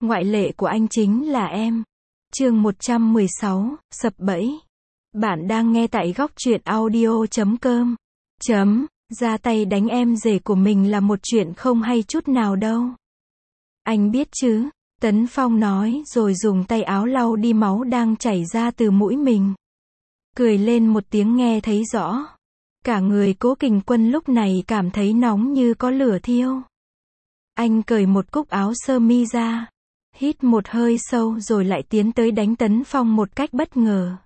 Ngoại lệ của anh chính là em. Chương 116, sập bẫy. Bạn đang nghe tại góc truyện audio.com. Ra tay đánh em rể của mình là một chuyện không hay chút nào đâu. Anh biết chứ, Tấn Phong nói rồi dùng tay áo lau đi máu đang chảy ra từ mũi mình. Cười lên một tiếng nghe thấy rõ. Cả người Cố Kình Quân lúc này cảm thấy nóng như có lửa thiêu. Anh cởi một cúc áo sơ mi ra, hít một hơi sâu rồi lại tiến tới đánh Tấn Phong một cách bất ngờ.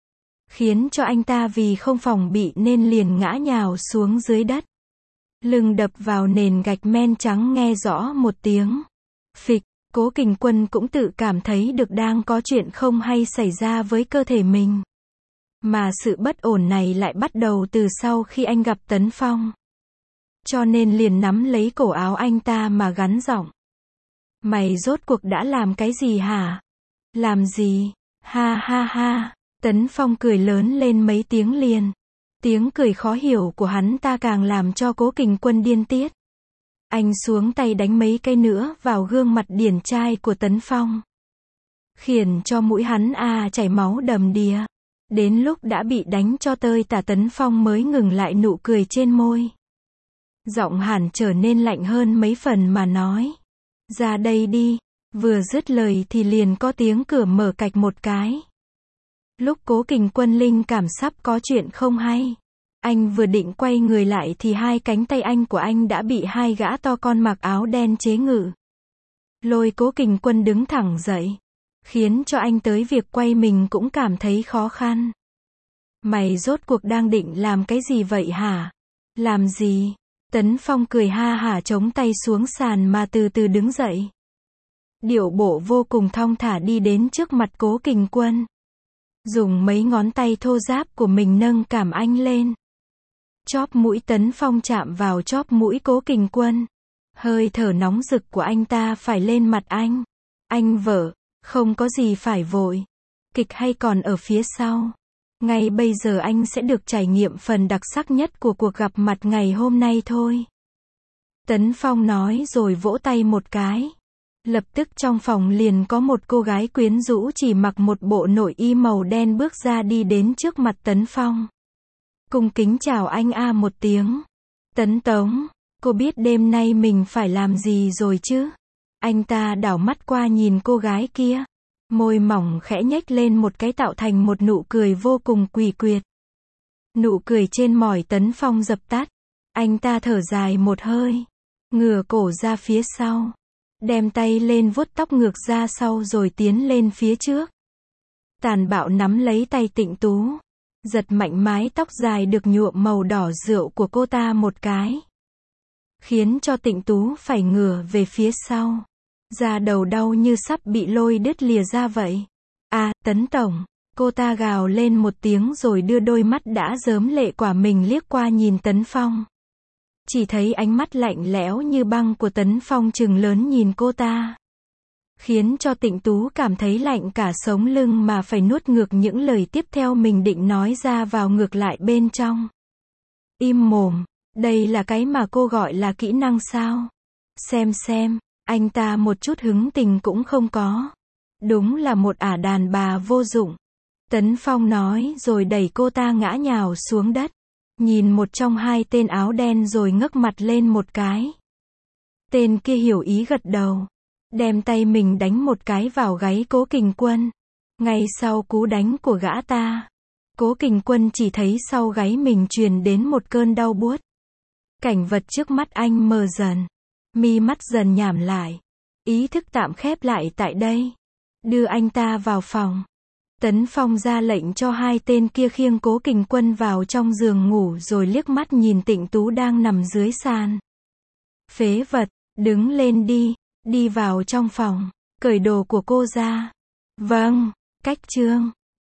Khiến cho anh ta vì không phòng bị nên liền ngã nhào xuống dưới đất. Lưng đập vào nền gạch men trắng nghe rõ một tiếng phịch. Cố Kình Quân cũng tự cảm thấy được đang có chuyện không hay xảy ra với cơ thể mình. Mà sự bất ổn này lại bắt đầu từ sau khi anh gặp Tấn Phong. Cho nên liền nắm lấy cổ áo anh ta mà gắn giọng. Mày rốt cuộc đã làm cái gì hả? Làm gì? Ha ha ha. Tấn Phong cười lớn lên mấy tiếng liền. Tiếng cười khó hiểu của hắn ta càng làm cho Cố Kình Quân điên tiết. Anh xuống tay đánh mấy cái nữa vào gương mặt điển trai của Tấn Phong. Khiến cho mũi hắn chảy máu đầm đìa. Đến lúc đã bị đánh cho tơi tả Tấn Phong mới ngừng lại nụ cười trên môi. Giọng hẳn trở nên lạnh hơn mấy phần mà nói. Ra đây đi. Vừa dứt lời thì liền có tiếng cửa mở cạch một cái. Lúc Cố Kình Quân linh cảm sắp có chuyện không hay. Anh vừa định quay người lại thì hai cánh tay anh của anh đã bị hai gã to con mặc áo đen chế ngự. Lôi Cố Kình Quân đứng thẳng dậy. Khiến cho anh tới việc quay mình cũng cảm thấy khó khăn. Mày rốt cuộc đang định làm cái gì vậy hả? Làm gì? Tấn Phong cười ha hả chống tay xuống sàn mà từ từ đứng dậy. Điệu bộ vô cùng thong thả đi đến trước mặt Cố Kình Quân. Dùng mấy ngón tay thô ráp của mình nâng cảm anh lên. Chóp mũi Tấn Phong chạm vào chóp mũi Cố Kình Quân. Hơi thở nóng rực của anh ta phải lên mặt anh. Anh vợ, không có gì phải vội. Kịch hay còn ở phía sau. Ngay bây giờ anh sẽ được trải nghiệm phần đặc sắc nhất của cuộc gặp mặt ngày hôm nay thôi. Tấn Phong nói rồi vỗ tay một cái. Lập tức trong phòng liền có một cô gái quyến rũ chỉ mặc một bộ nội y màu đen bước ra đi đến trước mặt Tấn Phong. Cung kính chào anh một tiếng. Tấn Tống, cô biết đêm nay mình phải làm gì rồi chứ? Anh ta đảo mắt qua nhìn cô gái kia. Môi mỏng khẽ nhếch lên một cái tạo thành một nụ cười vô cùng quỷ quyệt. Nụ cười trên mỏi Tấn Phong dập tắt. Anh ta thở dài một hơi. Ngửa cổ ra phía sau. Đem tay lên vuốt tóc ngược ra sau rồi tiến lên phía trước. Tàn bạo nắm lấy tay Tịnh Tú. Giật mạnh mái tóc dài được nhuộm màu đỏ rượu của cô ta một cái. Khiến cho Tịnh Tú phải ngửa về phía sau. Da đầu đau như sắp bị lôi đứt lìa ra vậy. Tấn Tổng. Cô ta gào lên một tiếng rồi đưa đôi mắt đã rớm lệ quả mình liếc qua nhìn Tấn Phong. Chỉ thấy ánh mắt lạnh lẽo như băng của Tấn Phong trừng lớn nhìn cô ta. Khiến cho Tịnh Tú cảm thấy lạnh cả sống lưng mà phải nuốt ngược những lời tiếp theo mình định nói ra vào ngược lại bên trong. Im mồm, đây là cái mà cô gọi là kỹ năng sao? Xem, anh ta một chút hứng tình cũng không có. Đúng là một đàn bà vô dụng. Tấn Phong nói rồi đẩy cô ta ngã nhào xuống đất. Nhìn một trong hai tên áo đen rồi ngước mặt lên một cái. Tên kia hiểu ý gật đầu. Đem tay mình đánh một cái vào gáy Cố Kình Quân. Ngay sau cú đánh của gã ta, Cố Kình Quân chỉ thấy sau gáy mình truyền đến một cơn đau buốt. Cảnh vật trước mắt anh mờ dần. Mi mắt dần nhảm lại. Ý thức tạm khép lại tại đây. Đưa anh ta vào phòng. Tấn Phong ra lệnh cho hai tên kia khiêng Cố Kình Quân vào trong giường ngủ rồi liếc mắt nhìn Tịnh Tú đang nằm dưới sàn. Phế vật, đứng lên đi, đi vào trong phòng, cởi đồ của cô ra. Vâng, cách chương.